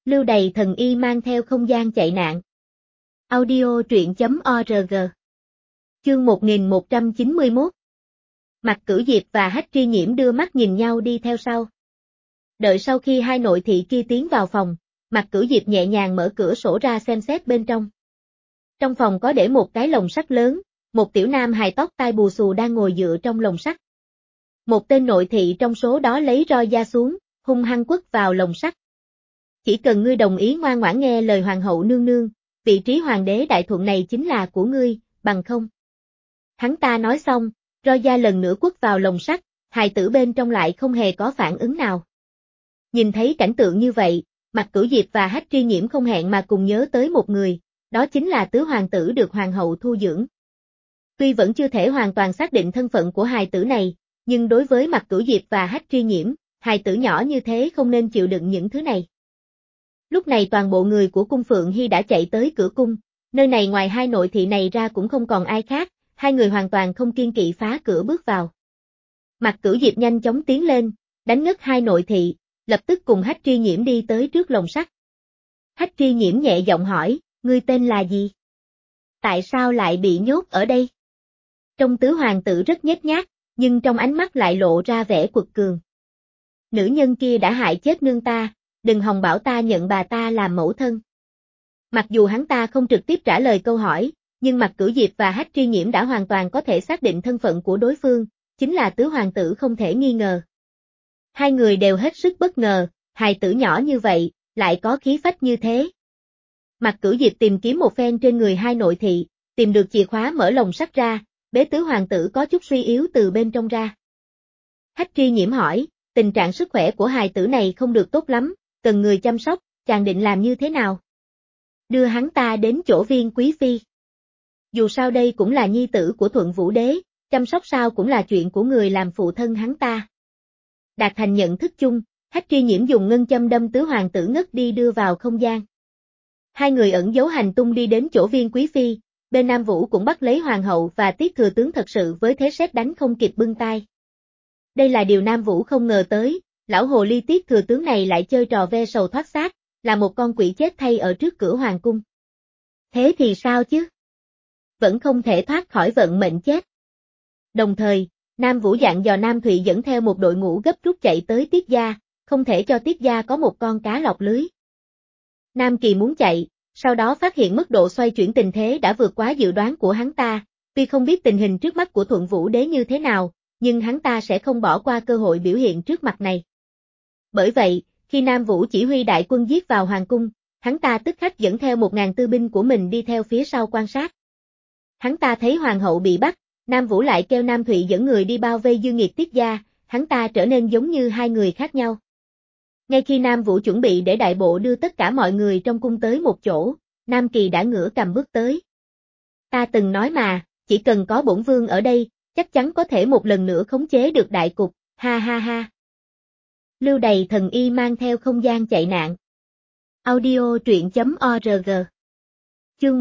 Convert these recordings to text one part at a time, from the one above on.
Lưu Đày thần y mang theo không gian chạy nạn. Audio truyện.org. Chương 1191. Mạc Cửu Diệp và Hách Tri Nhiễm đưa mắt nhìn nhau đi theo sau. Đợi sau khi hai nội thị kia tiến vào phòng, Mạc Cửu Diệp nhẹ nhàng mở cửa sổ ra xem xét bên trong. Trong phòng có để một cái lồng sắt lớn, một tiểu nam hài tóc tai bù xù đang ngồi dựa trong lồng sắt. Một tên nội thị trong số đó lấy roi da xuống, hung hăng quất vào lồng sắt. Chỉ cần ngươi đồng ý ngoan ngoãn nghe lời hoàng hậu nương nương, vị trí hoàng đế đại thuận này chính là của ngươi, bằng không. Hắn ta nói xong, roi da lần nữa quất vào lồng sắt, hài tử bên trong lại không hề có phản ứng nào. Nhìn thấy cảnh tượng như vậy, Mạc Cửu Diệp và Hách Tri Nhiễm không hẹn mà cùng nhớ tới một người, đó chính là tứ hoàng tử được hoàng hậu thu dưỡng. Tuy vẫn chưa thể hoàn toàn xác định thân phận của hài tử này, nhưng đối với Mạc Cửu Diệp và Hách Tri Nhiễm, hài tử nhỏ như thế không nên chịu đựng những thứ này. Lúc này toàn bộ người của cung Phượng Hy đã chạy tới cửa cung, nơi này ngoài hai nội thị này ra cũng không còn ai khác, hai người hoàn toàn không kiêng kỵ phá cửa bước vào. Mạc Cửu Diệp nhanh chóng tiến lên, đánh ngất hai nội thị, lập tức cùng Hách Tri Nhiễm đi tới trước lồng sắt. Hách Tri Nhiễm nhẹ giọng hỏi, ngươi tên là gì? Tại sao lại bị nhốt ở đây? Trong tứ hoàng tử rất nhếch nhác, nhưng trong ánh mắt lại lộ ra vẻ quật cường. Nữ nhân kia đã hại chết nương ta, đừng hòng bảo ta nhận bà ta làm mẫu thân. Mặc dù hắn ta không trực tiếp trả lời câu hỏi, nhưng Mạc Cửu Diệp và Hách Tri Nhiễm đã hoàn toàn có thể xác định thân phận của đối phương, chính là tứ hoàng tử không thể nghi ngờ. Hai người đều hết sức bất ngờ, hài tử nhỏ như vậy, lại có khí phách như thế. Mạc Cửu Diệp tìm kiếm một phen trên người hai nội thị, tìm được chìa khóa mở lồng sắt ra, bế tứ hoàng tử có chút suy yếu từ bên trong ra. Hách Tri Nhiễm hỏi, tình trạng sức khỏe của hài tử này không được tốt lắm, cần người chăm sóc, chàng định làm như thế nào? Đưa hắn ta đến chỗ Viên quý phi. Dù sao đây cũng là nhi tử của Thuận Vũ đế, chăm sóc sao cũng là chuyện của người làm phụ thân hắn ta. Đạt thành nhận thức chung, Hách Tri Nhiễm dùng ngân châm đâm tứ hoàng tử ngất đi đưa vào không gian. Hai người ẩn giấu hành tung đi đến chỗ Viên quý phi, bên Nam Vũ cũng bắt lấy hoàng hậu và Tiết thừa tướng thật sự với thế sét đánh không kịp bưng tay. Đây là điều Nam Vũ không ngờ tới, lão hồ ly Tiết thừa tướng này lại chơi trò ve sầu thoát xác, là một con quỷ chết thay ở trước cửa hoàng cung. Thế thì sao chứ? Vẫn không thể thoát khỏi vận mệnh chết. Đồng thời, Nam Vũ dặn dò Nam Thụy dẫn theo một đội ngũ gấp rút chạy tới Tiết gia, không thể cho Tiết gia có một con cá lọt lưới. Nam Kỳ muốn chạy, sau đó phát hiện mức độ xoay chuyển tình thế đã vượt quá dự đoán của hắn ta, tuy không biết tình hình trước mắt của Thuận Vũ đế như thế nào, nhưng hắn ta sẽ không bỏ qua cơ hội biểu hiện trước mặt này. Bởi vậy, khi Nam Vũ chỉ huy đại quân giết vào hoàng cung, hắn ta tức khắc dẫn theo 1000 tư binh của mình đi theo phía sau quan sát. Hắn ta thấy hoàng hậu bị bắt, Nam Vũ lại kêu Nam Thụy dẫn người đi bao vây dư nghiệt Tiết gia, hắn ta trở nên giống như hai người khác nhau. Ngay khi Nam Vũ chuẩn bị để đại bộ đưa tất cả mọi người trong cung tới một chỗ, Nam Kỳ đã ngửa cầm bước tới. Ta từng nói mà, chỉ cần có bổn vương ở đây, chắc chắn có thể một lần nữa khống chế được đại cục, ha ha ha. Lưu Đày thần y mang theo không gian chạy nạn. Audio truyện.org. Chương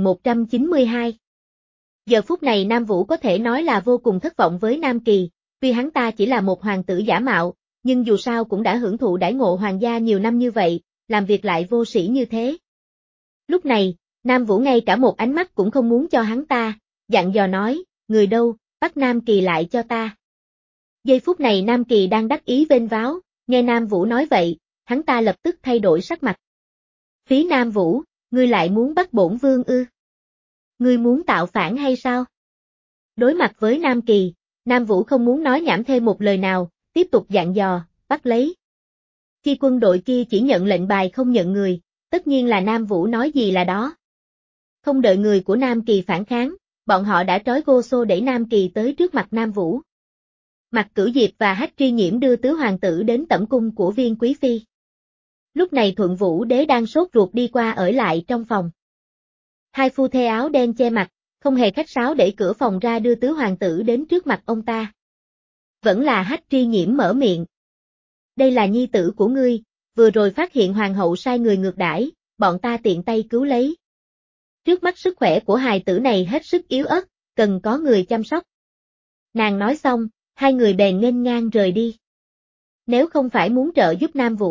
1192. Giờ phút này Nam Vũ có thể nói là vô cùng thất vọng với Nam Kỳ, tuy hắn ta chỉ là một hoàng tử giả mạo, nhưng dù sao cũng đã hưởng thụ đãi ngộ hoàng gia nhiều năm như vậy, làm việc lại vô sĩ như thế. Lúc này, Nam Vũ ngay cả một ánh mắt cũng không muốn cho hắn ta, dặn dò nói, người đâu, bắt Nam Kỳ lại cho ta. Giây phút này Nam Kỳ đang đắc ý vênh váo, nghe Nam Vũ nói vậy, hắn ta lập tức thay đổi sắc mặt. Phí Nam Vũ, ngươi lại muốn bắt bổn vương ư? Ngươi muốn tạo phản hay sao? Đối mặt với Nam Kỳ, Nam Vũ không muốn nói nhảm thêm một lời nào, tiếp tục dặn dò, bắt lấy. Khi quân đội kia chỉ nhận lệnh bài không nhận người, tất nhiên là Nam Vũ nói gì là đó. Không đợi người của Nam Kỳ phản kháng, bọn họ đã trói gô xô đẩy Nam Kỳ tới trước mặt Nam Vũ. Mạc Cửu Diệp và Hách Tri Nhiễm đưa tứ hoàng tử đến tẩm cung của Viên quý phi. Lúc này Thuận Vũ đế đang sốt ruột đi qua ở lại trong phòng. Hai phu thê áo đen che mặt, không hề khách sáo đẩy cửa phòng ra đưa tứ hoàng tử đến trước mặt ông ta. Vẫn là Hách Tri Nhiễm mở miệng. Đây là nhi tử của ngươi, vừa rồi phát hiện hoàng hậu sai người ngược đãi, bọn ta tiện tay cứu lấy. Trước mắt sức khỏe của hài tử này hết sức yếu ớt, cần có người chăm sóc. Nàng nói xong, hai người bèn nghênh ngang rời đi. Nếu không phải muốn trợ giúp Nam Vũ,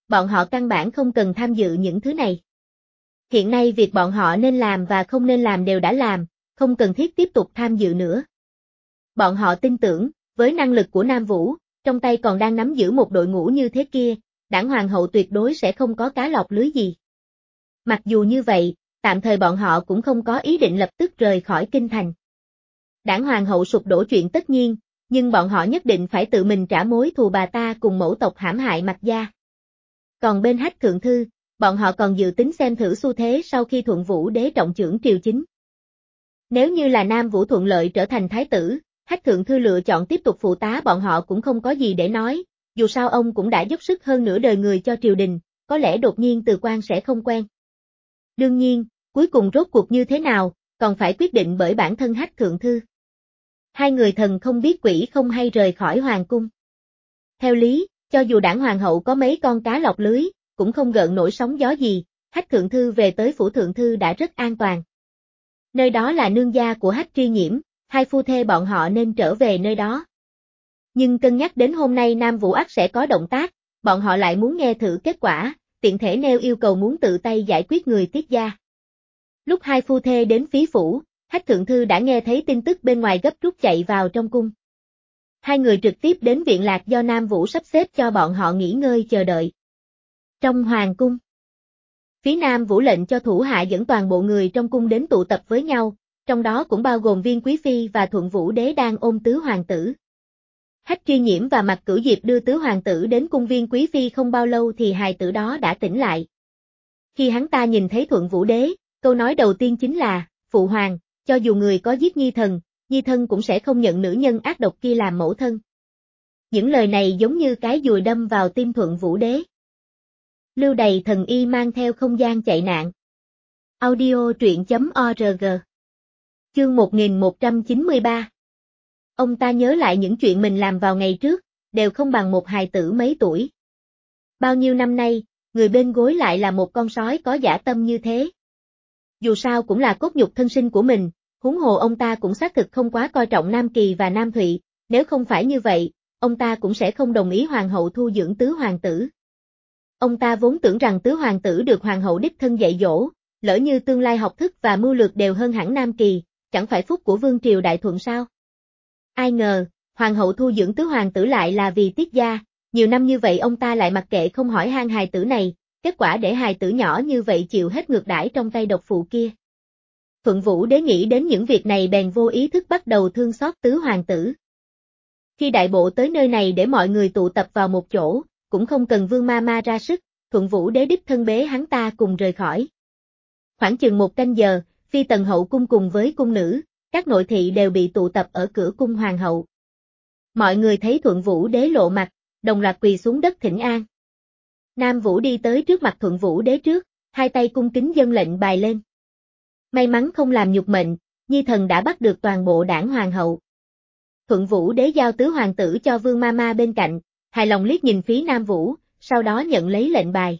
bọn họ căn bản không cần tham dự những thứ này. Hiện nay việc bọn họ nên làm và không nên làm đều đã làm, không cần thiết tiếp tục tham dự nữa. Bọn họ tin tưởng, với năng lực của Nam Vũ, trong tay còn đang nắm giữ một đội ngũ như thế kia, đảng hoàng hậu tuyệt đối sẽ không có cá lọt lưới gì. Mặc dù như vậy, tạm thời bọn họ cũng không có ý định lập tức rời khỏi kinh thành. Đảng hoàng hậu sụp đổ chuyện tất nhiên, nhưng bọn họ nhất định phải tự mình trả mối thù bà ta cùng mẫu tộc hãm hại Mạc gia. Còn bên Hách Thượng Thư, bọn họ còn dự tính xem thử xu thế sau khi Thuận Vũ Đế trọng chưởng triều chính. Nếu như là Nam Vũ thuận lợi trở thành thái tử, Hách Thượng Thư lựa chọn tiếp tục phụ tá bọn họ cũng không có gì để nói, dù sao ông cũng đã dốc sức hơn nửa đời người cho triều đình, có lẽ đột nhiên từ quan sẽ không quen. Đương nhiên, cuối cùng rốt cuộc như thế nào, còn phải quyết định bởi bản thân Hách Thượng Thư. Hai người thần không biết quỷ không hay rời khỏi hoàng cung. Theo lý, cho dù đảng hoàng hậu có mấy con cá lọt lưới, cũng không gợn nổi sóng gió gì, Hách Thượng Thư về tới phủ Thượng Thư đã rất an toàn. Nơi đó là nương gia của Hách Tri Nhiễm, hai phu thê bọn họ nên trở về nơi đó. Nhưng cân nhắc đến hôm nay Nam Vũ Ắt sẽ có động tác, bọn họ lại muốn nghe thử kết quả, tiện thể nêu yêu cầu muốn tự tay giải quyết người Tiết gia. Lúc hai phu thê đến phí phủ, Hách Thượng Thư đã nghe thấy tin tức bên ngoài gấp rút chạy vào trong cung. Hai người trực tiếp đến viện lạc do Nam Vũ sắp xếp cho bọn họ nghỉ ngơi chờ đợi. Trong hoàng cung, phía Nam Vũ lệnh cho thủ hạ dẫn toàn bộ người trong cung đến tụ tập với nhau, trong đó cũng bao gồm Viên Quý Phi và Thuận Vũ Đế đang ôm tứ hoàng tử. Hách Tri Nhiễm và Mạc Cửu Diệp đưa tứ hoàng tử đến cung Viên Quý Phi không bao lâu thì hài tử đó đã tỉnh lại. Khi hắn ta nhìn thấy Thuận Vũ Đế, câu nói đầu tiên chính là, Phụ hoàng, cho dù người có giết Nhi thân cũng sẽ không nhận nữ nhân ác độc kia làm mẫu thân. Những lời này giống như cái dùi đâm vào tim Thuận Vũ Đế. Lưu Đày thần y mang theo không gian chạy nạn. Audio truyện.org. Chương 1193. Ông ta nhớ lại những chuyện mình làm vào ngày trước, đều không bằng một hài tử mấy tuổi. Bao nhiêu năm nay, người bên gối lại là một con sói có dã tâm như thế. Dù sao cũng là cốt nhục thân sinh của mình, huống hồ ông ta cũng xác thực không quá coi trọng Nam Kỳ và Nam Thụy, nếu không phải như vậy, ông ta cũng sẽ không đồng ý hoàng hậu thu dưỡng tứ hoàng tử. Ông ta vốn tưởng rằng tứ hoàng tử được hoàng hậu đích thân dạy dỗ, lỡ như tương lai học thức và mưu lược đều hơn hẳn Nam Kỳ, chẳng phải phúc của vương triều đại thuận sao? Ai ngờ, hoàng hậu thu dưỡng tứ hoàng tử lại là vì Tiết gia, nhiều năm như vậy ông ta lại mặc kệ không hỏi han hài tử này, kết quả để hài tử nhỏ như vậy chịu hết ngược đãi trong tay độc phụ kia. Thuận Vũ Đế nghĩ đến những việc này bèn vô ý thức bắt đầu thương xót tứ hoàng tử. Khi đại bộ tới nơi này để mọi người tụ tập vào một chỗ, cũng không cần Vương Ma Ma ra sức, Thuận Vũ Đế đích thân bế hắn ta cùng rời khỏi. Khoảng chừng 1 canh giờ, Phi Tần hậu cung cùng với cung nữ, các nội thị đều bị tụ tập ở cửa cung hoàng hậu. Mọi người thấy Thuận Vũ Đế lộ mặt, đồng loạt quỳ xuống đất thỉnh an. Nam Vũ đi tới trước mặt Thuận Vũ Đế trước, hai tay cung kính dâng lệnh bài lên. May mắn không làm nhục mệnh, Nhi thần đã bắt được toàn bộ đảng hoàng hậu. Thuận Vũ Đế giao tứ hoàng tử cho Vương Ma Ma bên cạnh, hài lòng liếc nhìn phía Nam Vũ, sau đó nhận lấy lệnh bài.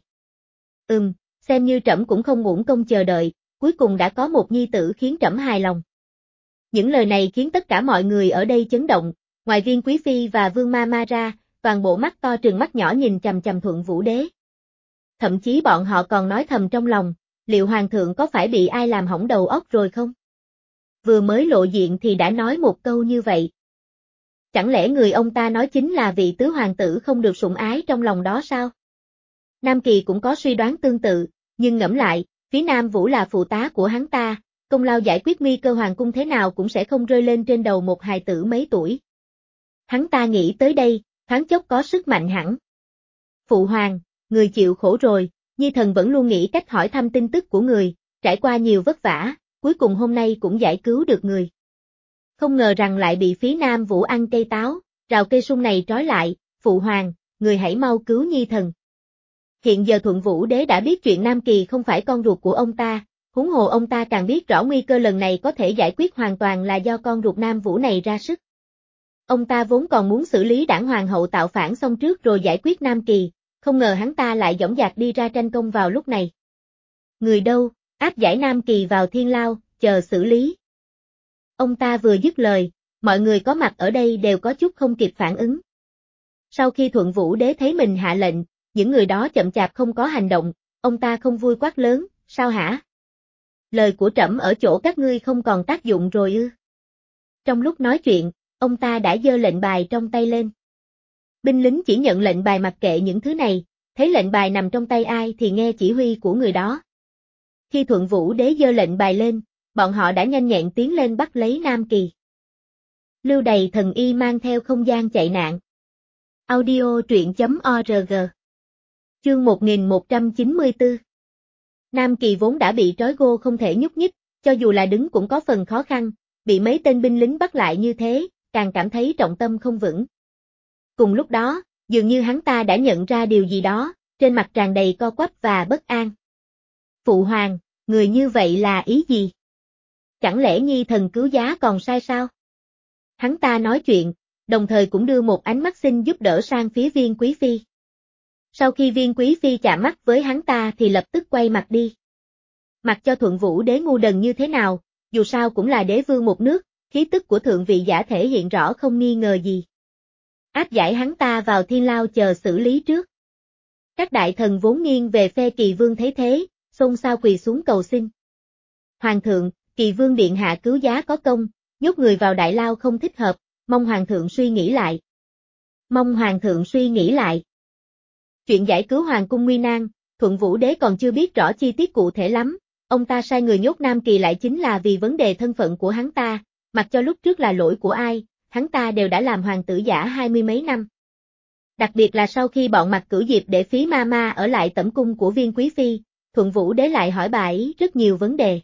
Xem như trẫm cũng không uổng công chờ đợi, cuối cùng đã có một nhi tử khiến trẫm hài lòng. Những lời này khiến tất cả mọi người ở đây chấn động, ngoài Viên Quý Phi và Vương Ma Ma ra, toàn bộ mắt to trừng mắt nhỏ nhìn chằm chằm Thuận Vũ Đế. Thậm chí bọn họ còn nói thầm trong lòng, liệu hoàng thượng có phải bị ai làm hỏng đầu óc rồi không? Vừa mới lộ diện thì đã nói một câu như vậy. Chẳng lẽ người ông ta nói chính là vị tứ hoàng tử không được sủng ái trong lòng đó sao? Nam Kỳ cũng có suy đoán tương tự, nhưng ngẫm lại, phía Nam Vũ là phụ tá của hắn ta, công lao giải quyết nguy cơ hoàng cung thế nào cũng sẽ không rơi lên trên đầu một hài tử mấy tuổi. Hắn ta nghĩ tới đây, thoáng chốc có sức mạnh hẳn. Phụ hoàng, người chịu khổ rồi, Nhi thần vẫn luôn nghĩ cách hỏi thăm tin tức của người, trải qua nhiều vất vả, cuối cùng hôm nay cũng giải cứu được người. Không ngờ rằng lại bị phía Nam Vũ ăn cây táo, rào cây sung này trói lại, phụ hoàng, người hãy mau cứu Nhi thần. Hiện giờ Thuận Vũ Đế đã biết chuyện Nam Kỳ không phải con ruột của ông ta, huống hồ ông ta càng biết rõ nguy cơ lần này có thể giải quyết hoàn toàn là do con ruột Nam Vũ này ra sức. Ông ta vốn còn muốn xử lý đảng hoàng hậu tạo phản xong trước rồi giải quyết Nam Kỳ, không ngờ hắn ta lại dõng dạc đi ra tranh công vào lúc này. Người đâu, áp giải Nam Kỳ vào thiên lao, chờ xử lý. Ông ta vừa dứt lời, mọi người có mặt ở đây đều có chút không kịp phản ứng. Sau khi Thuận Vũ Đế thấy mình hạ lệnh, những người đó chậm chạp không có hành động, ông ta không vui quát lớn, sao hả? Lời của trẫm ở chỗ các ngươi không còn tác dụng rồi ư? Trong lúc nói chuyện, ông ta đã giơ lệnh bài trong tay lên. Binh lính chỉ nhận lệnh bài mặc kệ những thứ này, thấy lệnh bài nằm trong tay ai thì nghe chỉ huy của người đó. Khi Thuận Vũ Đế giơ lệnh bài lên, bọn họ đã nhanh nhẹn tiến lên bắt lấy Nam Kỳ. Lưu Đày thần y mang theo không gian chạy nạn. Audio truyện.org. Chương 1194. Nam Kỳ vốn đã bị trói gô không thể nhúc nhích, cho dù là đứng cũng có phần khó khăn, bị mấy tên binh lính bắt lại như thế, càng cảm thấy trọng tâm không vững. Cùng lúc đó, dường như hắn ta đã nhận ra điều gì đó, trên mặt tràn đầy co quắp và bất an. Phụ hoàng, người như vậy là ý gì? Chẳng lẽ nhi thần cứu giá còn sai sao? Hắn ta nói chuyện, đồng thời cũng đưa một ánh mắt xin giúp đỡ sang phía Viên Quý Phi. Sau khi Viên Quý Phi chạm mắt với hắn ta thì lập tức quay mặt đi. Mặc cho Thuận Vũ Đế ngu đần như thế nào, dù sao cũng là đế vương một nước, khí tức của thượng vị giả thể hiện rõ không nghi ngờ gì. Áp giải hắn ta vào thiên lao chờ xử lý trước. Các đại thần vốn nghiêng về phe Kỳ Vương thấy thế, xôn xao quỳ xuống cầu xin. Hoàng thượng, Kỳ Vương điện hạ cứu giá có công, nhốt người vào đại lao không thích hợp, mong hoàng thượng suy nghĩ lại. Mong hoàng thượng suy nghĩ lại. Chuyện giải cứu hoàng cung nguy nan, Thuận Vũ Đế còn chưa biết rõ chi tiết cụ thể lắm, ông ta sai người nhốt Nam Kỳ lại chính là vì vấn đề thân phận của hắn ta, mặc cho lúc trước là lỗi của ai, hắn ta đều đã làm hoàng tử giả 20 mấy năm. Đặc biệt là sau khi bọn Mặc Cửu Diệp để Phí Ma Ma ở lại tẩm cung của Viên Quý Phi, Thuận Vũ Đế lại hỏi bà ấy rất nhiều vấn đề.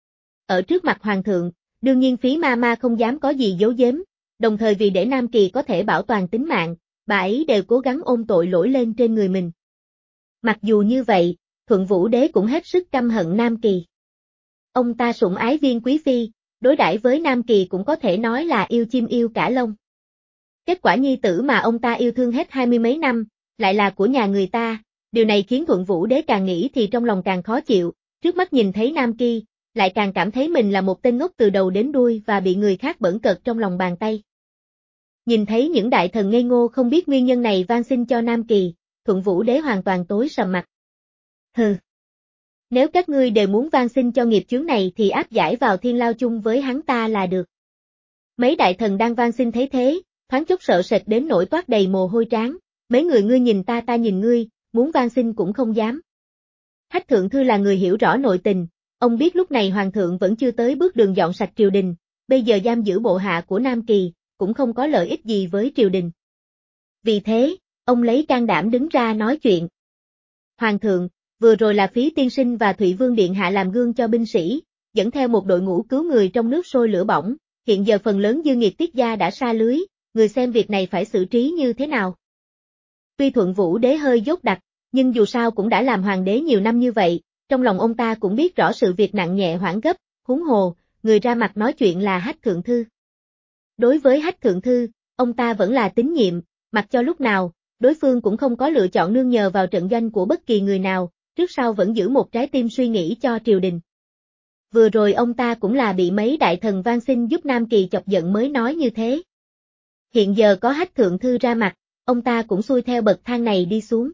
Ở trước mặt hoàng thượng, đương nhiên Phí Ma Ma không dám có gì giấu giếm, đồng thời vì để Nam Kỳ có thể bảo toàn tính mạng, bà ấy đều cố gắng ôm tội lỗi lên trên người mình. Mặc dù như vậy, Thuận Vũ Đế cũng hết sức căm hận Nam Kỳ. Ông ta sủng ái Viên Quý Phi, đối đãi với Nam Kỳ cũng có thể nói là yêu chim yêu cả lông. Kết quả nhi tử mà ông ta yêu thương hết 20 mấy năm, lại là của nhà người ta, điều này khiến Thuận Vũ Đế càng nghĩ thì trong lòng càng khó chịu, trước mắt nhìn thấy Nam Kỳ, lại càng cảm thấy mình là một tên ngốc từ đầu đến đuôi và bị người khác bỡn cợt trong lòng bàn tay. Nhìn thấy những đại thần ngây ngô không biết nguyên nhân này van xin cho Nam Kỳ, Thuận Vũ Đế hoàn toàn tối sầm mặt. Hừ. Nếu các ngươi đều muốn van xin cho nghiệp chướng này thì áp giải vào thiên lao chung với hắn ta là được. Mấy đại thần đang van xin thấy thế, thoáng chốc sợ sệt đến nỗi toát đầy mồ hôi trán, mấy người ngươi nhìn ta ta nhìn ngươi, muốn van xin cũng không dám. Hách Thượng Thư là người hiểu rõ nội tình, ông biết lúc này hoàng thượng vẫn chưa tới bước đường dọn sạch triều đình, bây giờ giam giữ bộ hạ của Nam Kỳ, cũng không có lợi ích gì với triều đình. Vì thế, ông lấy can đảm đứng ra nói chuyện. Hoàng thượng, vừa rồi là Phí tiên sinh và Thụy Vương điện hạ làm gương cho binh sĩ, dẫn theo một đội ngũ cứu người trong nước sôi lửa bỏng, hiện giờ phần lớn dư nghiệt tiết gia đã sa lưới, người xem việc này phải xử trí như thế nào. Tuy Thuận Vũ Đế hơi dốt đặc, nhưng dù sao cũng đã làm hoàng đế nhiều năm như vậy, trong lòng ông ta cũng biết rõ sự việc nặng nhẹ hoãn gấp, huống hồ, người ra mặt nói chuyện là Hách Thượng Thư. Đối với Hách Thượng Thư, ông ta vẫn là tín nhiệm, mặc cho lúc nào, đối phương cũng không có lựa chọn nương nhờ vào trận doanh của bất kỳ người nào, trước sau vẫn giữ một trái tim suy nghĩ cho triều đình. Vừa rồi ông ta cũng là bị mấy đại thần van xin giúp Nam Kỳ chọc giận mới nói như thế. Hiện giờ có Hách Thượng Thư ra mặt, ông ta cũng xuôi theo bậc thang này đi xuống.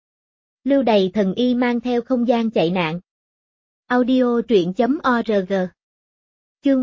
Lưu Đày thần y mang theo không gian chạy nạn. Audio truyện.org. Chương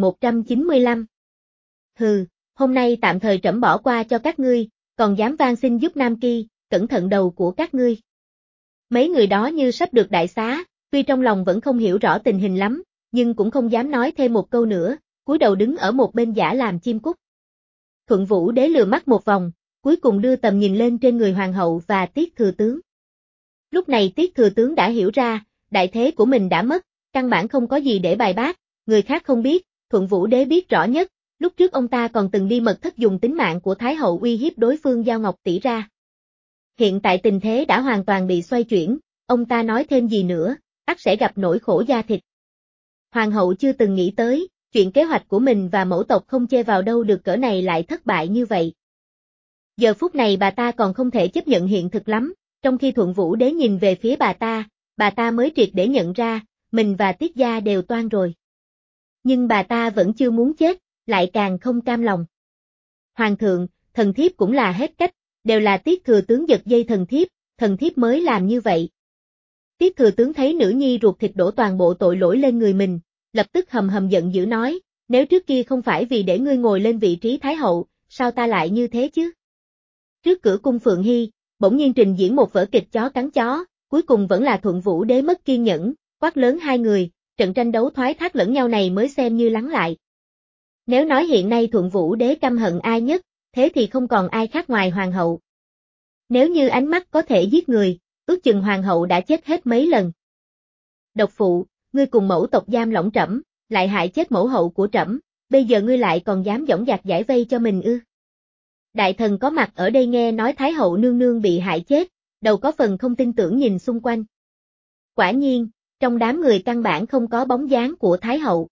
1195. Hừ, hôm nay tạm thời trẫm bỏ qua cho các ngươi, còn dám van xin giúp Nam Kỳ, cẩn thận đầu của các ngươi. Mấy người đó như sắp được đại xá, tuy trong lòng vẫn không hiểu rõ tình hình lắm, nhưng cũng không dám nói thêm một câu nữa, cúi đầu đứng ở một bên giả làm chim cút. Thuận Vũ Đế lừa mắt một vòng, cuối cùng đưa tầm nhìn lên trên người hoàng hậu và Tiết thừa tướng. Lúc này Tiết thừa tướng đã hiểu ra, đại thế của mình đã mất, căn bản không có gì để bài bác, người khác không biết, Thuận Vũ Đế biết rõ nhất, lúc trước ông ta còn từng đi mật thất dùng tính mạng của Thái hậu uy hiếp đối phương Giao Ngọc Tỷ ra. Hiện tại tình thế đã hoàn toàn bị xoay chuyển, ông ta nói thêm gì nữa, ắt sẽ gặp nỗi khổ da thịt. Hoàng hậu chưa từng nghĩ tới, chuyện kế hoạch của mình và mẫu tộc không chê vào đâu được cỡ này lại thất bại như vậy. Giờ phút này bà ta còn không thể chấp nhận hiện thực lắm, trong khi Thuận Vũ Đế nhìn về phía bà ta mới triệt để nhận ra, mình và Tiết gia đều toan rồi. Nhưng bà ta vẫn chưa muốn chết, lại càng không cam lòng. Hoàng thượng, thần thiếp cũng là hết cách, đều là Tiết thừa tướng giật dây thần thần thiếp mới làm như vậy. Tiết thừa tướng thấy nữ nhi ruột thịt đổ toàn bộ tội lỗi lên người mình, lập tức hầm hầm giận dữ nói, nếu trước kia không phải vì để ngươi ngồi lên vị trí thái hậu, sao ta lại như thế chứ? Trước cửa cung Phượng Hy, bỗng nhiên trình diễn một vở kịch chó cắn chó, cuối cùng vẫn là Thuận Vũ Đế mất kiên nhẫn, quát lớn hai người, trận tranh đấu thoái thác lẫn nhau này mới xem như lắng lại. Nếu nói hiện nay Thuận Vũ Đế căm hận ai nhất, thế thì không còn ai khác ngoài hoàng hậu. Nếu như ánh mắt có thể giết người, ước chừng hoàng hậu đã chết hết mấy lần. Độc phụ, ngươi cùng mẫu tộc giam lỏng trẫm, lại hại chết mẫu hậu của trẫm, bây giờ ngươi lại còn dám dõng dạc giải vây cho mình ư? Đại thần có mặt ở đây nghe nói Thái hậu nương nương bị hại chết, đầu có phần không tin tưởng nhìn xung quanh. Quả nhiên, trong đám người căn bản không có bóng dáng của Thái hậu.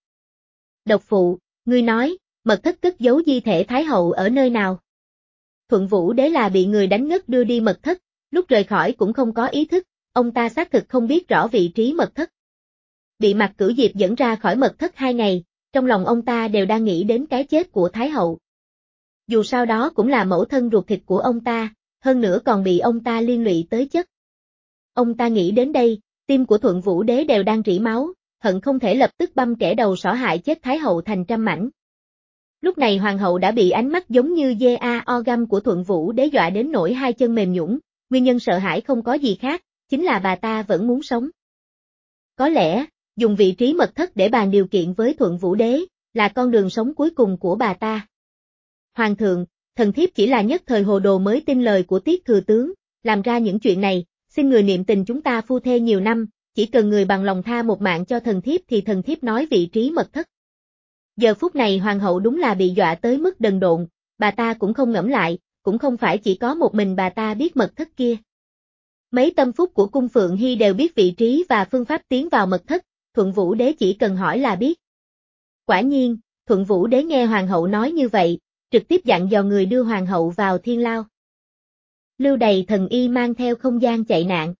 Độc phụ, ngươi nói, mật thất cất giấu di thể Thái hậu ở nơi nào? Thuận Vũ Đế là bị người đánh ngất đưa đi mật thất, lúc rời khỏi cũng không có ý thức, ông ta xác thực không biết rõ vị trí mật thất. Bị Mạc Cửu Diệp dẫn ra khỏi mật thất 2 ngày, trong lòng ông ta đều đang nghĩ đến cái chết của Thái hậu. Dù sao đó cũng là mẫu thân ruột thịt của ông ta, hơn nữa còn bị ông ta liên lụy tới chất. Ông ta nghĩ đến đây, tim của Thuận Vũ Đế đều đang rỉ máu, hận không thể lập tức băm kẻ đầu sỏ hại chết Thái hậu thành trăm mảnh. Lúc này hoàng hậu đã bị ánh mắt giống như dê găm của Thuận Vũ Đế dọa đến nỗi hai chân mềm nhũn, nguyên nhân sợ hãi không có gì khác, chính là bà ta vẫn muốn sống. Có lẽ, dùng vị trí mật thất để bàn điều kiện với Thuận Vũ Đế, là con đường sống cuối cùng của bà ta. Hoàng thượng, thần thiếp chỉ là nhất thời hồ đồ mới tin lời của Tiết thừa tướng, làm ra những chuyện này, xin người niệm tình chúng ta phu thê nhiều năm, chỉ cần người bằng lòng tha một mạng cho thần thiếp thì thần thiếp nói vị trí mật thất. Giờ phút này hoàng hậu đúng là bị dọa tới mức đần độn, bà ta cũng không ngẫm lại, cũng không phải chỉ có một mình bà ta biết mật thất kia. Mấy tâm phúc của cung Phượng Hy đều biết vị trí và phương pháp tiến vào mật thất, Thuận Vũ Đế chỉ cần hỏi là biết. Quả nhiên, Thuận Vũ Đế nghe hoàng hậu nói như vậy, trực tiếp dặn dò người đưa hoàng hậu vào thiên lao. Lưu Đầy Thần Y mang theo không gian chạy nạn.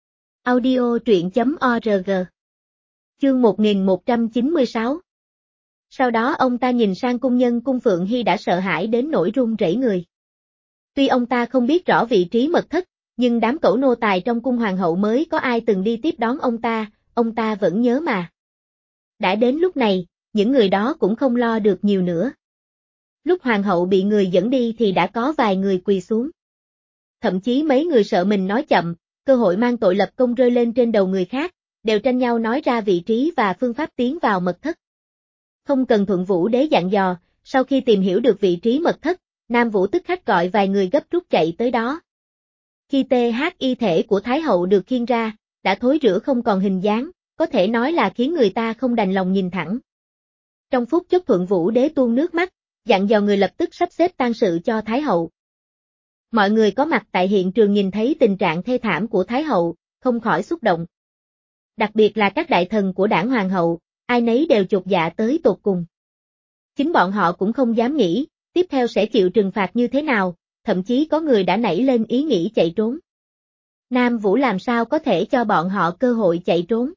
Audio truyện.org. Chương 1196. Sau đó ông ta nhìn sang cung nhân cung Phượng Hy đã sợ hãi đến nỗi run rẩy người. Tuy ông ta không biết rõ vị trí mật thất, nhưng đám cẩu nô tài trong cung hoàng hậu mới có ai từng đi tiếp đón ông ta vẫn nhớ mà. Đã đến lúc này, những người đó cũng không lo được nhiều nữa. Lúc hoàng hậu bị người dẫn đi thì đã có vài người quỳ xuống. Thậm chí mấy người sợ mình nói chậm, cơ hội mang tội lập công rơi lên trên đầu người khác, đều tranh nhau nói ra vị trí và phương pháp tiến vào mật thất. Không cần Thuận Vũ Đế dặn dò, sau khi tìm hiểu được vị trí mật thất, Nam Vũ tức khắc gọi vài người gấp rút chạy tới đó. Khi y thể của Thái hậu được khiêng ra, đã thối rữa không còn hình dáng, có thể nói là khiến người ta không đành lòng nhìn thẳng. Trong phút chốc Thuận Vũ Đế tuôn nước mắt, dặn dò người lập tức sắp xếp tang sự cho Thái hậu. Mọi người có mặt tại hiện trường nhìn thấy tình trạng thê thảm của Thái hậu, không khỏi xúc động. Đặc biệt là các đại thần của đảng hoàng hậu, ai nấy đều chột dạ tới tột cùng. Chính bọn họ cũng không dám nghĩ, tiếp theo sẽ chịu trừng phạt như thế nào, thậm chí có người đã nảy lên ý nghĩ chạy trốn. Nam Vũ làm sao có thể cho bọn họ cơ hội chạy trốn.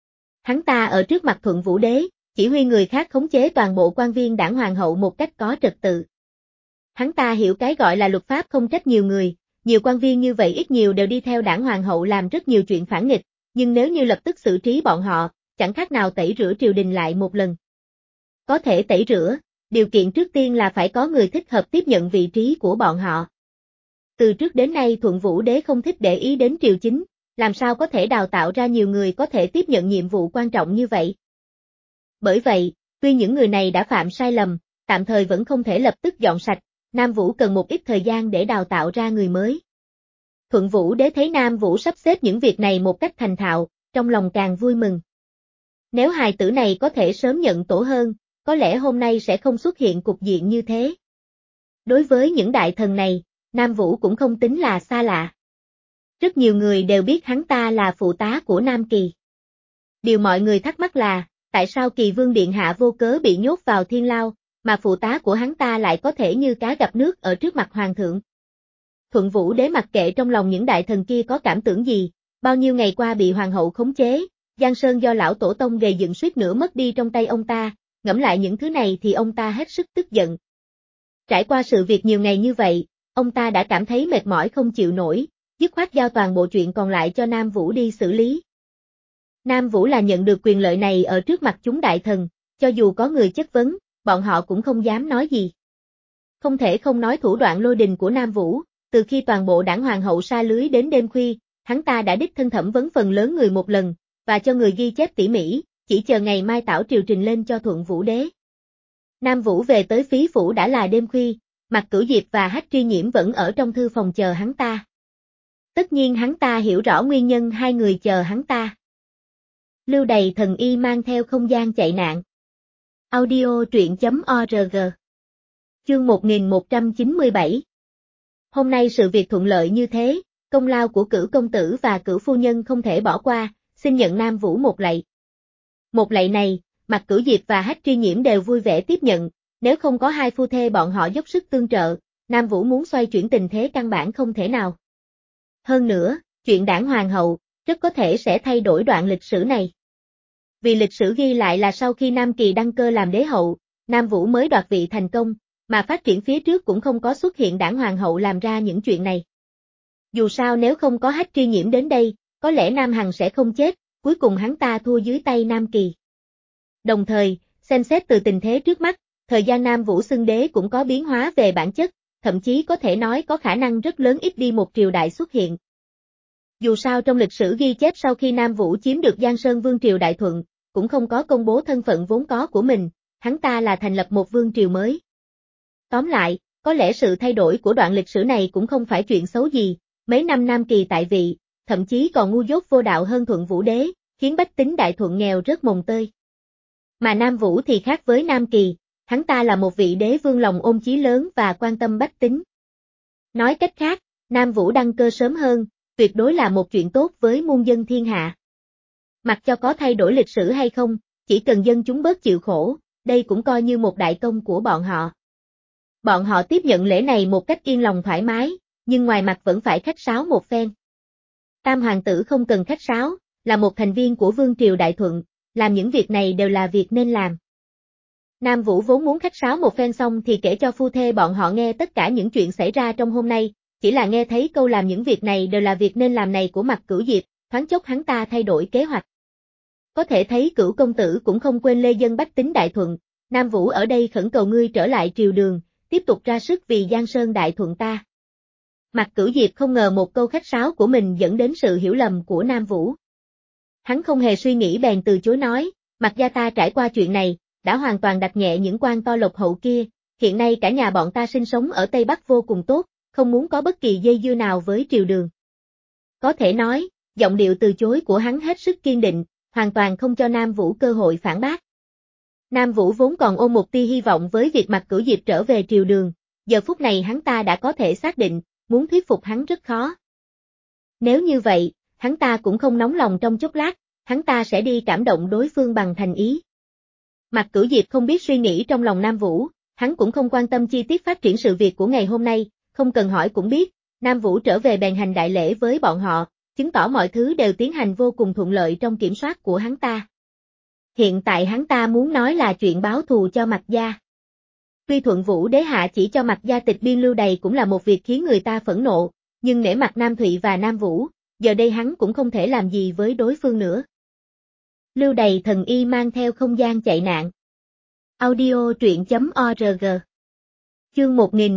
Hắn ta ở trước mặt Thuận Vũ Đế, chỉ huy người khác khống chế toàn bộ quan viên đảng hoàng hậu một cách có trật tự. Hắn ta hiểu cái gọi là luật pháp không trách nhiều người, nhiều quan viên như vậy ít nhiều đều đi theo đảng hoàng hậu làm rất nhiều chuyện phản nghịch, nhưng nếu như lập tức xử trí bọn họ, chẳng khác nào tẩy rửa triều đình lại một lần. Có thể tẩy rửa, điều kiện trước tiên là phải có người thích hợp tiếp nhận vị trí của bọn họ. Từ trước đến nay Thuận Vũ Đế không thích để ý đến triều chính, làm sao có thể đào tạo ra nhiều người có thể tiếp nhận nhiệm vụ quan trọng như vậy. Bởi vậy, tuy những người này đã phạm sai lầm, tạm thời vẫn không thể lập tức dọn sạch, Nam Vũ cần một ít thời gian để đào tạo ra người mới. Thuận Vũ Đế thấy Nam Vũ sắp xếp những việc này một cách thành thạo, trong lòng càng vui mừng. Nếu hài tử này có thể sớm nhận tổ hơn, có lẽ hôm nay sẽ không xuất hiện cục diện như thế. Đối với những đại thần này, Nam Vũ cũng không tính là xa lạ. Rất nhiều người đều biết hắn ta là phụ tá của Nam Kỳ. Điều mọi người thắc mắc là, tại sao Kỳ Vương Điện Hạ vô cớ bị nhốt vào thiên lao, mà phụ tá của hắn ta lại có thể như cá gặp nước ở trước mặt hoàng thượng. Thuận Vũ Đế mặc kệ trong lòng những đại thần kia có cảm tưởng gì, bao nhiêu ngày qua bị hoàng hậu khống chế, Giang Sơn do lão tổ tông gây dựng suýt nữa mất đi trong tay ông ta, ngẫm lại những thứ này thì ông ta hết sức tức giận. Trải qua sự việc nhiều ngày như vậy, ông ta đã cảm thấy mệt mỏi không chịu nổi, dứt khoát giao toàn bộ chuyện còn lại cho Nam Vũ đi xử lý. Nam Vũ là nhận được quyền lợi này ở trước mặt chúng đại thần, cho dù có người chất vấn, bọn họ cũng không dám nói gì. Không thể không nói thủ đoạn lôi đình của Nam Vũ, từ khi toàn bộ đảng hoàng hậu sa lưới đến đêm khuya, hắn ta đã đích thân thẩm vấn phần lớn người một lần, và cho người ghi chép tỉ mỉ, chỉ chờ ngày mai tảo triều trình lên cho Thuận Vũ đế. Nam Vũ về tới Phí Phủ đã là đêm khuya, Mạc Cửu Diệp và Hách Tri Nhiễm vẫn ở trong thư phòng chờ hắn ta. Tất nhiên hắn ta hiểu rõ nguyên nhân hai người chờ hắn ta. Lưu Đày thần y mang theo không gian chạy nạn. Audio truyện.org. Chương 1197. Hôm nay sự việc thuận lợi như thế, công lao của Cửu công tử và Cửu phu nhân không thể bỏ qua, xin nhận Nam Vũ một lạy. Một lạy này, Mạc Cửu Diệp và Hách Tri Nhiễm đều vui vẻ tiếp nhận, nếu không có hai phu thê bọn họ dốc sức tương trợ, Nam Vũ muốn xoay chuyển tình thế căn bản không thể nào. Hơn nữa, chuyện đảng hoàng hậu, rất có thể sẽ thay đổi đoạn lịch sử này. Vì lịch sử ghi lại là sau khi Nam Kỳ đăng cơ làm đế hậu, Nam Vũ mới đoạt vị thành công, mà phát triển phía trước cũng không có xuất hiện đảng hoàng hậu làm ra những chuyện này. Dù sao nếu không có Hách Tri Nhiễm đến đây, có lẽ Nam Hằng sẽ không chết, cuối cùng hắn ta thua dưới tay Nam Kỳ. Đồng thời, xem xét từ tình thế trước mắt, thời gian Nam Vũ xưng đế cũng có biến hóa về bản chất, thậm chí có thể nói có khả năng rất lớn ít đi một triều đại xuất hiện. Dù sao trong lịch sử ghi chép sau khi Nam Vũ chiếm được Giang Sơn Vương triều Đại Thuận, cũng không có công bố thân phận vốn có của mình, hắn ta là thành lập một vương triều mới. Tóm lại, có lẽ sự thay đổi của đoạn lịch sử này cũng không phải chuyện xấu gì, mấy năm Nam Kỳ tại vị, thậm chí còn ngu dốt vô đạo hơn Thuận Vũ đế, khiến bách tính Đại Thuận nghèo rớt mồng tơi. Mà Nam Vũ thì khác với Nam Kỳ, hắn ta là một vị đế vương lòng ôm chí lớn và quan tâm bách tính. Nói cách khác, Nam Vũ đăng cơ sớm hơn, tuyệt đối là một chuyện tốt với muôn dân thiên hạ. Mặc cho có thay đổi lịch sử hay không, chỉ cần dân chúng bớt chịu khổ, đây cũng coi như một đại công của bọn họ. Bọn họ tiếp nhận lễ này một cách yên lòng thoải mái, nhưng ngoài mặt vẫn phải khách sáo một phen. Tam hoàng tử không cần khách sáo, là một thành viên của Vương triều Đại Thuận, làm những việc này đều là việc nên làm. Nam Vũ vốn muốn khách sáo một phen xong thì kể cho phu thê bọn họ nghe tất cả những chuyện xảy ra trong hôm nay, chỉ là nghe thấy câu làm những việc này đều là việc nên làm này của Mạc Cửu Diệp, thoáng chốc hắn ta thay đổi kế hoạch. Có thể thấy Cửu công tử cũng không quên lê dân bách tính Đại Thuận, Nam Vũ ở đây khẩn cầu ngươi trở lại triều đường, tiếp tục ra sức vì Giang Sơn Đại Thuận ta. Mạc Cửu Diệp không ngờ một câu khách sáo của mình dẫn đến sự hiểu lầm của Nam Vũ. Hắn không hề suy nghĩ bèn từ chối nói, Mạc gia ta trải qua chuyện này, đã hoàn toàn đặt nhẹ những quan to lộc hậu kia, hiện nay cả nhà bọn ta sinh sống ở Tây Bắc vô cùng tốt, không muốn có bất kỳ dây dưa nào với triều đường. Có thể nói, giọng điệu từ chối của hắn hết sức kiên định, hoàn toàn không cho Nam Vũ cơ hội phản bác. Nam Vũ vốn còn ôm một tia hy vọng với việc Mạc Cửu Diệp trở về triều đường, giờ phút này hắn ta đã có thể xác định, muốn thuyết phục hắn rất khó. Nếu như vậy, hắn ta cũng không nóng lòng trong chốc lát, hắn ta sẽ đi cảm động đối phương bằng thành ý. Mạc Cửu Diệp không biết suy nghĩ trong lòng Nam Vũ, hắn cũng không quan tâm chi tiết phát triển sự việc của ngày hôm nay, không cần hỏi cũng biết, Nam Vũ trở về bèn hành đại lễ với bọn họ, chứng tỏ mọi thứ đều tiến hành vô cùng thuận lợi trong kiểm soát của hắn ta. Hiện tại hắn ta muốn nói là chuyện báo thù cho Mạc gia. Tuy Thuận Vũ đế hạ chỉ cho Mạc gia tịch biên Lưu Đày cũng là một việc khiến người ta phẫn nộ, nhưng nể mặt Nam Thụy và Nam Vũ, giờ đây hắn cũng không thể làm gì với đối phương nữa. Lưu Đày thần y mang theo không gian chạy nạn. Audio truyện.org. Chương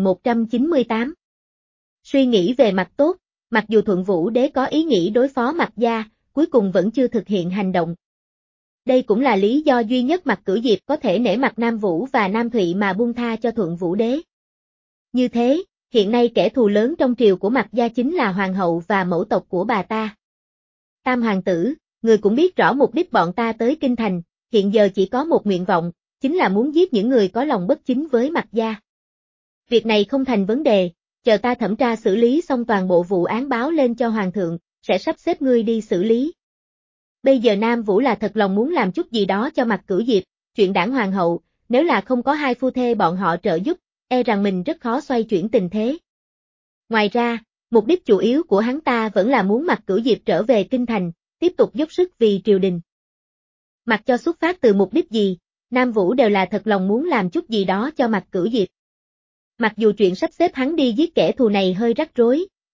1198. Suy nghĩ về mặt tốt, mặc dù Thuận Vũ đế có ý nghĩ đối phó Mạc gia, cuối cùng vẫn chưa thực hiện hành động. Đây cũng là lý do duy nhất Mạc Cửu Diệp có thể nể mặt Nam Vũ và Nam Thụy mà buông tha cho Thuận Vũ đế. Như thế, hiện nay kẻ thù lớn trong triều của Mạc gia chính là hoàng hậu và mẫu tộc của bà ta. Tam hoàng tử, người cũng biết rõ mục đích bọn ta tới kinh thành, hiện giờ chỉ có một nguyện vọng, chính là muốn giết những người có lòng bất chính với Mạc gia. Việc này không thành vấn đề, chờ ta thẩm tra xử lý xong toàn bộ vụ án báo lên cho hoàng thượng, sẽ sắp xếp ngươi đi xử lý. Bây giờ Nam Vũ là thật lòng muốn làm chút gì đó cho Mạc Cửu Diệp, chuyện đảng hoàng hậu, nếu là không có hai phu thê bọn họ trợ giúp, e rằng mình rất khó xoay chuyển tình thế. Ngoài ra, mục đích chủ yếu của hắn ta vẫn là muốn Mạc Cửu Diệp trở về kinh thành, tiếp tục dốc sức vì triều đình. Mặc cho xuất phát từ mục đích gì, Nam Vũ đều là thật lòng muốn làm chút gì đó cho Mạc Cửu Diệp. Mặc dù chuyện sắp xếp hắn đi giết kẻ thù này hơi rắc rối,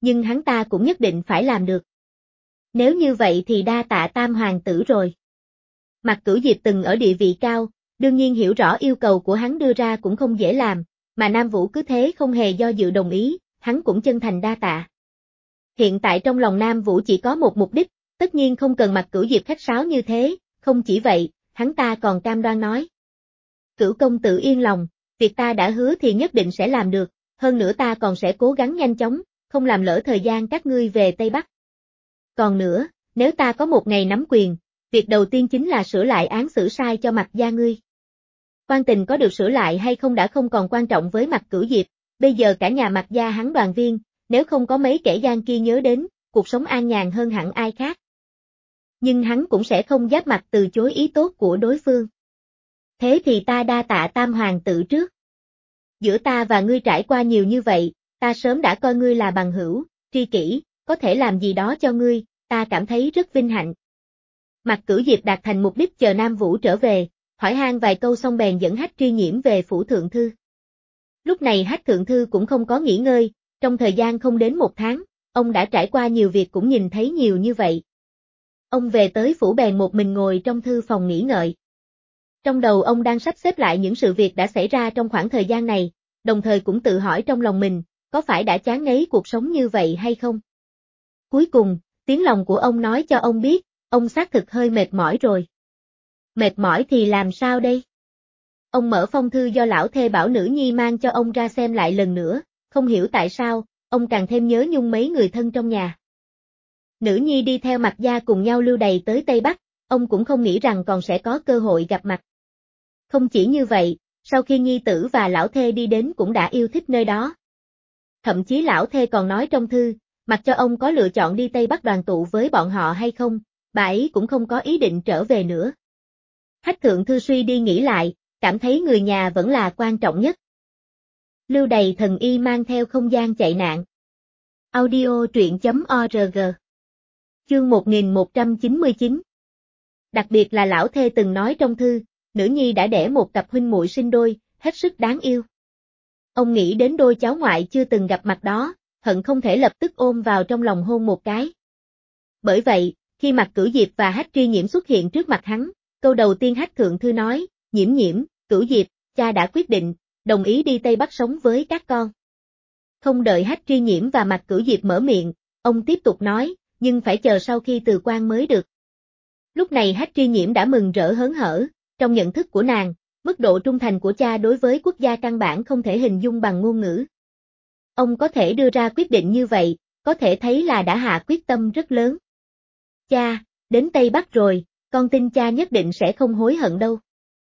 nhưng hắn ta cũng nhất định phải làm được. Nếu như vậy thì đa tạ Tam hoàng tử rồi. Mạc Cửu Diệp từng ở địa vị cao, đương nhiên hiểu rõ yêu cầu của hắn đưa ra cũng không dễ làm, mà Nam Vũ cứ thế không hề do dự đồng ý, hắn cũng chân thành đa tạ. Hiện tại trong lòng Nam Vũ chỉ có một mục đích, tất nhiên không cần Mạc Cửu Diệp khách sáo như thế, không chỉ vậy, hắn ta còn cam đoan nói. Cửu công tử yên lòng, việc ta đã hứa thì nhất định sẽ làm được, hơn nữa ta còn sẽ cố gắng nhanh chóng, không làm lỡ thời gian các ngươi về Tây Bắc. Còn nữa, nếu ta có một ngày nắm quyền, việc đầu tiên chính là sửa lại án xử sai cho Mạc gia ngươi. Quan tình có được sửa lại hay không đã không còn quan trọng với Mạc Cửu Diệp, bây giờ cả nhà Mạc gia hắn đoàn viên, nếu không có mấy kẻ gian kia nhớ đến, cuộc sống an nhàn hơn hẳn ai khác. Nhưng hắn cũng sẽ không giáp mặt từ chối ý tốt của đối phương. Thế thì ta đa tạ Tam hoàng tử trước. Giữa ta và ngươi trải qua nhiều như vậy, ta sớm đã coi ngươi là bằng hữu, tri kỷ, có thể làm gì đó cho ngươi, ta cảm thấy rất vinh hạnh. Mạc Cửu Diệp đạt thành mục đích chờ Nam Vũ trở về, hỏi han vài câu xong bèn dẫn Hách Tri Nhiễm về phủ thượng thư. Lúc này Hách thượng thư cũng không có nghỉ ngơi, trong thời gian không đến một tháng, ông đã trải qua nhiều việc cũng nhìn thấy nhiều như vậy. Ông về tới phủ bèn một mình ngồi trong thư phòng nghỉ ngợi. Trong đầu ông đang sắp xếp lại những sự việc đã xảy ra trong khoảng thời gian này, đồng thời cũng tự hỏi trong lòng mình, có phải đã chán ngấy cuộc sống như vậy hay không? Cuối cùng, tiếng lòng của ông nói cho ông biết, ông xác thực hơi mệt mỏi rồi. Mệt mỏi thì làm sao đây? Ông mở phong thư do lão thê bảo nữ nhi mang cho ông ra xem lại lần nữa, không hiểu tại sao, ông càng thêm nhớ nhung mấy người thân trong nhà. Nữ nhi đi theo Mạc gia cùng nhau lưu đày tới Tây Bắc, ông cũng không nghĩ rằng còn sẽ có cơ hội gặp mặt. Không chỉ như vậy, sau khi nhi tử và lão thê đi đến cũng đã yêu thích nơi đó. Thậm chí lão thê còn nói trong thư, mặc cho ông có lựa chọn đi Tây Bắc đoàn tụ với bọn họ hay không, bà ấy cũng không có ý định trở về nữa. Hách thượng thư suy đi nghĩ lại, cảm thấy người nhà vẫn là quan trọng nhất. Lưu đày thần y mang theo không gian chạy nạn. Audio truyện.org. Chương 1199. Đặc biệt là lão thê từng nói trong thư, nữ nhi đã đẻ một cặp huynh muội sinh đôi, hết sức đáng yêu. Ông nghĩ đến đôi cháu ngoại chưa từng gặp mặt đó, hận không thể lập tức ôm vào trong lòng hôn một cái. Bởi vậy, khi Mạc Cửu Diệp và Hách Tri Nhiễm xuất hiện trước mặt hắn, câu đầu tiên Hách thượng thư nói, Nhiễm Nhiễm, Cửu Diệp, cha đã quyết định, đồng ý đi Tây Bắc sống với các con. Không đợi Hách Tri Nhiễm và Mạc Cửu Diệp mở miệng, ông tiếp tục nói, nhưng phải chờ sau khi từ quan mới được. Lúc này Hách Tri Nhiễm đã mừng rỡ hớn hở, trong nhận thức của nàng, mức độ trung thành của cha đối với quốc gia căn bản không thể hình dung bằng ngôn ngữ. Ông có thể đưa ra quyết định như vậy, có thể thấy là đã hạ quyết tâm rất lớn. Cha, đến Tây Bắc rồi, con tin cha nhất định sẽ không hối hận đâu.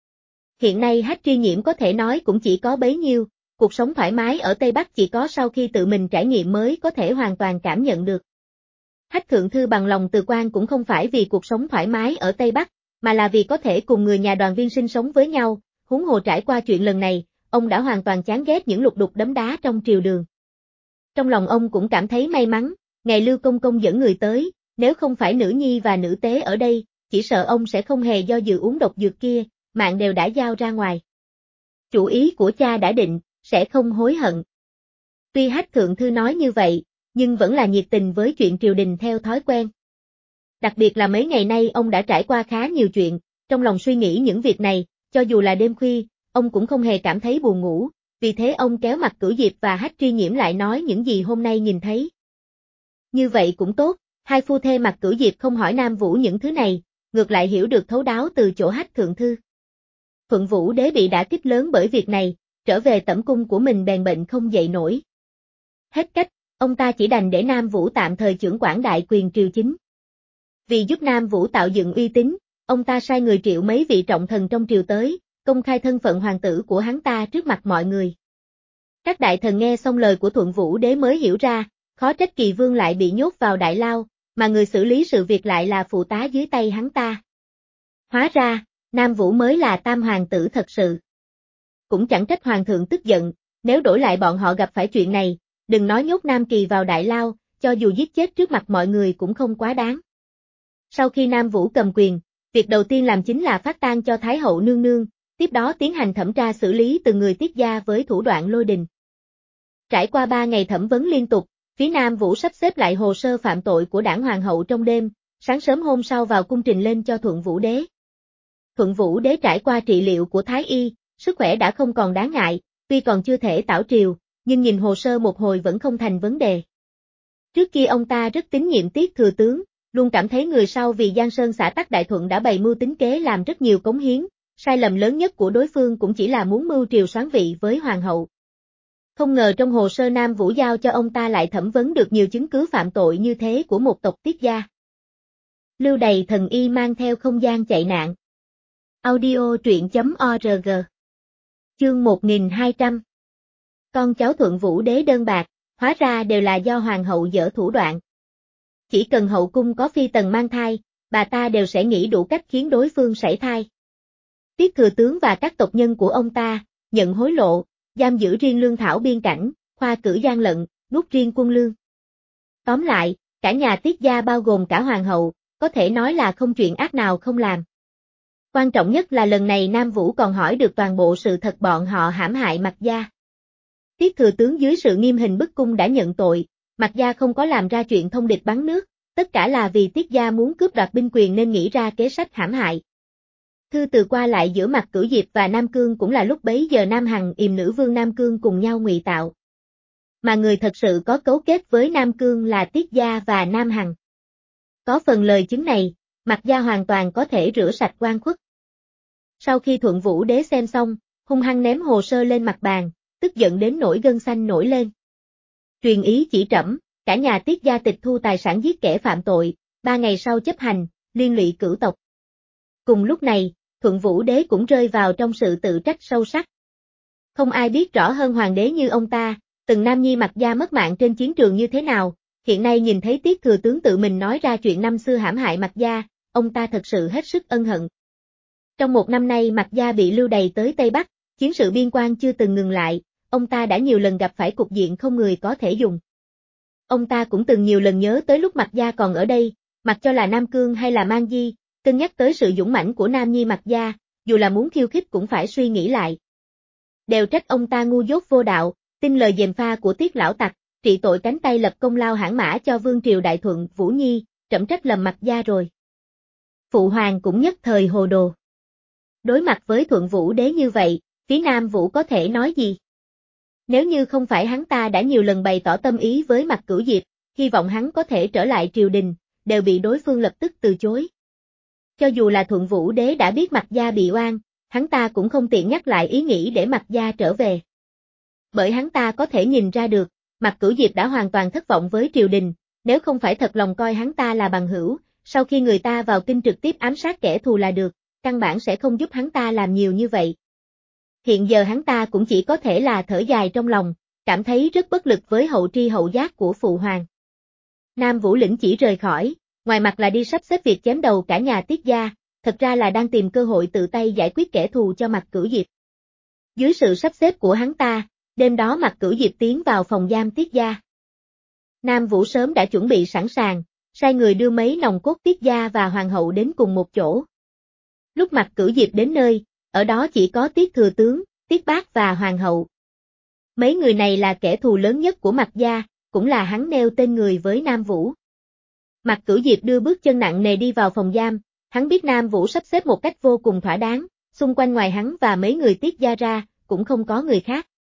Hiện nay Hách Tri Nhiễm có thể nói cũng chỉ có bấy nhiêu, cuộc sống thoải mái ở Tây Bắc chỉ có sau khi tự mình trải nghiệm mới có thể hoàn toàn cảm nhận được. Hách thượng thư bằng lòng từ quan cũng không phải vì cuộc sống thoải mái ở Tây Bắc, mà là vì có thể cùng người nhà đoàn viên sinh sống với nhau, huống hồ trải qua chuyện lần này, ông đã hoàn toàn chán ghét những lục đục đấm đá trong triều đường. Trong lòng ông cũng cảm thấy may mắn, ngày Lưu Công Công dẫn người tới, nếu không phải nữ nhi và nữ tế ở đây, chỉ sợ ông sẽ không hề do dự uống độc dược kia, mạng đều đã giao ra ngoài. Chủ ý của cha đã định, sẽ không hối hận. Tuy Hách thượng thư nói như vậy, nhưng vẫn là nhiệt tình với chuyện triều đình theo thói quen. Đặc biệt là mấy ngày nay ông đã trải qua khá nhiều chuyện, trong lòng suy nghĩ những việc này, cho dù là đêm khuya, ông cũng không hề cảm thấy buồn ngủ, vì thế ông kéo Mạc Cửu Diệp và Hách Tri Nhiễm lại nói những gì hôm nay nhìn thấy. Như vậy cũng tốt, hai phu thê Mạc Cửu Diệp không hỏi Nam Vũ những thứ này, ngược lại hiểu được thấu đáo từ chỗ Hách thượng thư. Thuận Vũ đế bị đả kích lớn bởi việc này, trở về tẩm cung của mình bèn bệnh không dậy nổi. Hết cách, ông ta chỉ đành để Nam Vũ tạm thời chưởng quản đại quyền triều chính. Vì giúp Nam Vũ tạo dựng uy tín, ông ta sai người triệu mấy vị trọng thần trong triều tới, công khai thân phận hoàng tử của hắn ta trước mặt mọi người. Các đại thần nghe xong lời của Thuận Vũ đế mới hiểu ra, khó trách Kỳ Vương lại bị nhốt vào đại lao, mà người xử lý sự việc lại là phụ tá dưới tay hắn ta. Hóa ra, Nam Vũ mới là tam hoàng tử thật sự. Cũng chẳng trách hoàng thượng tức giận, nếu đổi lại bọn họ gặp phải chuyện này, đừng nói nhốt Nam Kỳ vào đại lao, cho dù giết chết trước mặt mọi người cũng không quá đáng. Sau khi Nam Vũ cầm quyền, việc đầu tiên làm chính là phát tang cho Thái hậu nương nương, tiếp đó tiến hành thẩm tra xử lý từng người tiết gia với thủ đoạn lôi đình. Trải qua 3 ngày thẩm vấn liên tục, Phía Nam Vũ sắp xếp lại hồ sơ phạm tội của đảng hoàng hậu trong đêm, sáng sớm hôm sau vào cung trình lên cho Thuận Vũ Đế. Thuận Vũ Đế trải qua trị liệu của Thái Y, sức khỏe đã không còn đáng ngại, tuy còn chưa thể tảo triều, nhưng nhìn hồ sơ một hồi vẫn không thành vấn đề. Trước kia ông ta rất tín nhiệm Tiết thừa tướng, luôn cảm thấy người sau vì Giang Sơn xã tắc Đại Thuận đã bày mưu tính kế làm rất nhiều cống hiến, sai lầm lớn nhất của đối phương cũng chỉ là muốn mưu triều soán vị với hoàng hậu. Không ngờ trong hồ sơ Nam Vũ giao cho ông ta lại thẩm vấn được nhiều chứng cứ phạm tội như thế của một tộc Tiết gia. Lưu đày thần y mang theo không gian chạy nạn. Audio truyện.org. Chương 1200. Con cháu Thuận Vũ Đế đơn bạc, hóa ra đều là do hoàng hậu dở thủ đoạn. Chỉ cần hậu cung có phi tần mang thai, bà ta đều sẽ nghĩ đủ cách khiến đối phương sảy thai. Tiết thừa tướng và các tộc nhân của ông ta, nhận hối lộ, giam giữ riêng lương thảo biên cảnh, khoa cử gian lận, nuốt riêng quân lương. Tóm lại, cả nhà Tiết gia bao gồm cả hoàng hậu, có thể nói là không chuyện ác nào không làm. Quan trọng nhất là lần này Nam Vũ còn hỏi được toàn bộ sự thật bọn họ hãm hại Mạc gia. Tiết thừa tướng dưới sự nghiêm hình bức cung đã nhận tội, Mạc gia không có làm ra chuyện thông địch bắn nước, tất cả là vì Tiết gia muốn cướp đoạt binh quyền nên nghĩ ra kế sách hãm hại. Thư từ qua lại giữa Mạc Cửu Diệp và Nam Cương cũng là lúc bấy giờ Nam Hằng yểm nữ vương Nam Cương cùng nhau ngụy tạo. Mà người thật sự có cấu kết với Nam Cương là Tiết gia và Nam Hằng. Có phần lời chứng này, Mạc gia hoàn toàn có thể rửa sạch oan khuất. Sau khi Thuận Vũ Đế xem xong, hung hăng ném hồ sơ lên mặt bàn, tức giận đến nổi gân xanh nổi lên. Truyền ý chỉ trẫm, cả nhà Tiết gia tịch thu tài sản giết kẻ phạm tội, 3 ngày sau chấp hành, liên lụy cửu tộc. Cùng lúc này, Thuận Vũ Đế cũng rơi vào trong sự tự trách sâu sắc. Không ai biết rõ hơn hoàng đế như ông ta, từng nam nhi Mạc gia mất mạng trên chiến trường như thế nào, hiện nay nhìn thấy Tiết thừa tướng tự mình nói ra chuyện năm xưa hãm hại Mạc gia, ông ta thật sự hết sức ân hận. Trong một năm nay Mạc gia bị lưu đày tới Tây Bắc, chiến sự biên quan chưa từng ngừng lại, ông ta đã nhiều lần gặp phải cục diện không người có thể dùng. Ông ta cũng từng nhiều lần nhớ tới lúc Mạc gia còn ở đây, mặc cho là Nam Cương hay là Mang Di, cân nhắc tới sự dũng mãnh của nam nhi Mạc gia, dù là muốn khiêu khích cũng phải suy nghĩ lại. Đều trách ông ta ngu dốt vô đạo, tin lời gièm pha của Tiết lão tặc, trị tội cánh tay lập công lao hãn mã cho vương triều Đại Thuận, Vũ Nhi, trẫm trách lầm Mạc gia rồi. Phụ hoàng cũng nhất thời hồ đồ. Đối mặt với Thuận Vũ Đế như vậy, phía Nam Vũ có thể nói gì? Nếu như không phải hắn ta đã nhiều lần bày tỏ tâm ý với Mạc Cửu Diệp, hy vọng hắn có thể trở lại triều đình, đều bị đối phương lập tức từ chối. Cho dù là Thuận Vũ Đế đã biết Mạc gia bị oan, hắn ta cũng không tiện nhắc lại ý nghĩ để Mạc gia trở về. Bởi hắn ta có thể nhìn ra được, Mạc Cửu Diệp đã hoàn toàn thất vọng với triều đình, nếu không phải thật lòng coi hắn ta là bằng hữu, sau khi người ta vào kinh trực tiếp ám sát kẻ thù là được, căn bản sẽ không giúp hắn ta làm nhiều như vậy. Hiện giờ hắn ta cũng chỉ có thể là thở dài trong lòng, cảm thấy rất bất lực với hậu tri hậu giác của phụ hoàng. Nam Vũ lĩnh chỉ rời khỏi, ngoài mặt là đi sắp xếp việc chém đầu cả nhà Tiết gia, thật ra là đang tìm cơ hội tự tay giải quyết kẻ thù cho Mạc Cửu Diệp. Dưới sự sắp xếp của hắn ta, đêm đó Mạc Cửu Diệp tiến vào phòng giam Tiết gia. Nam Vũ sớm đã chuẩn bị sẵn sàng, sai người đưa mấy nòng cốt Tiết gia và hoàng hậu đến cùng một chỗ. Lúc Mạc Cửu Diệp đến nơi, ở đó chỉ có Tiết thừa tướng, Tiết bác và hoàng hậu. Mấy người này là kẻ thù lớn nhất của Mạc gia, cũng là hắn nêu tên người với Nam Vũ. Mạc Cửu Diệp đưa bước chân nặng nề đi vào phòng giam, hắn biết Nam Vũ sắp xếp một cách vô cùng thỏa đáng, xung quanh ngoài hắn và mấy người Tiết gia ra, cũng không có người khác.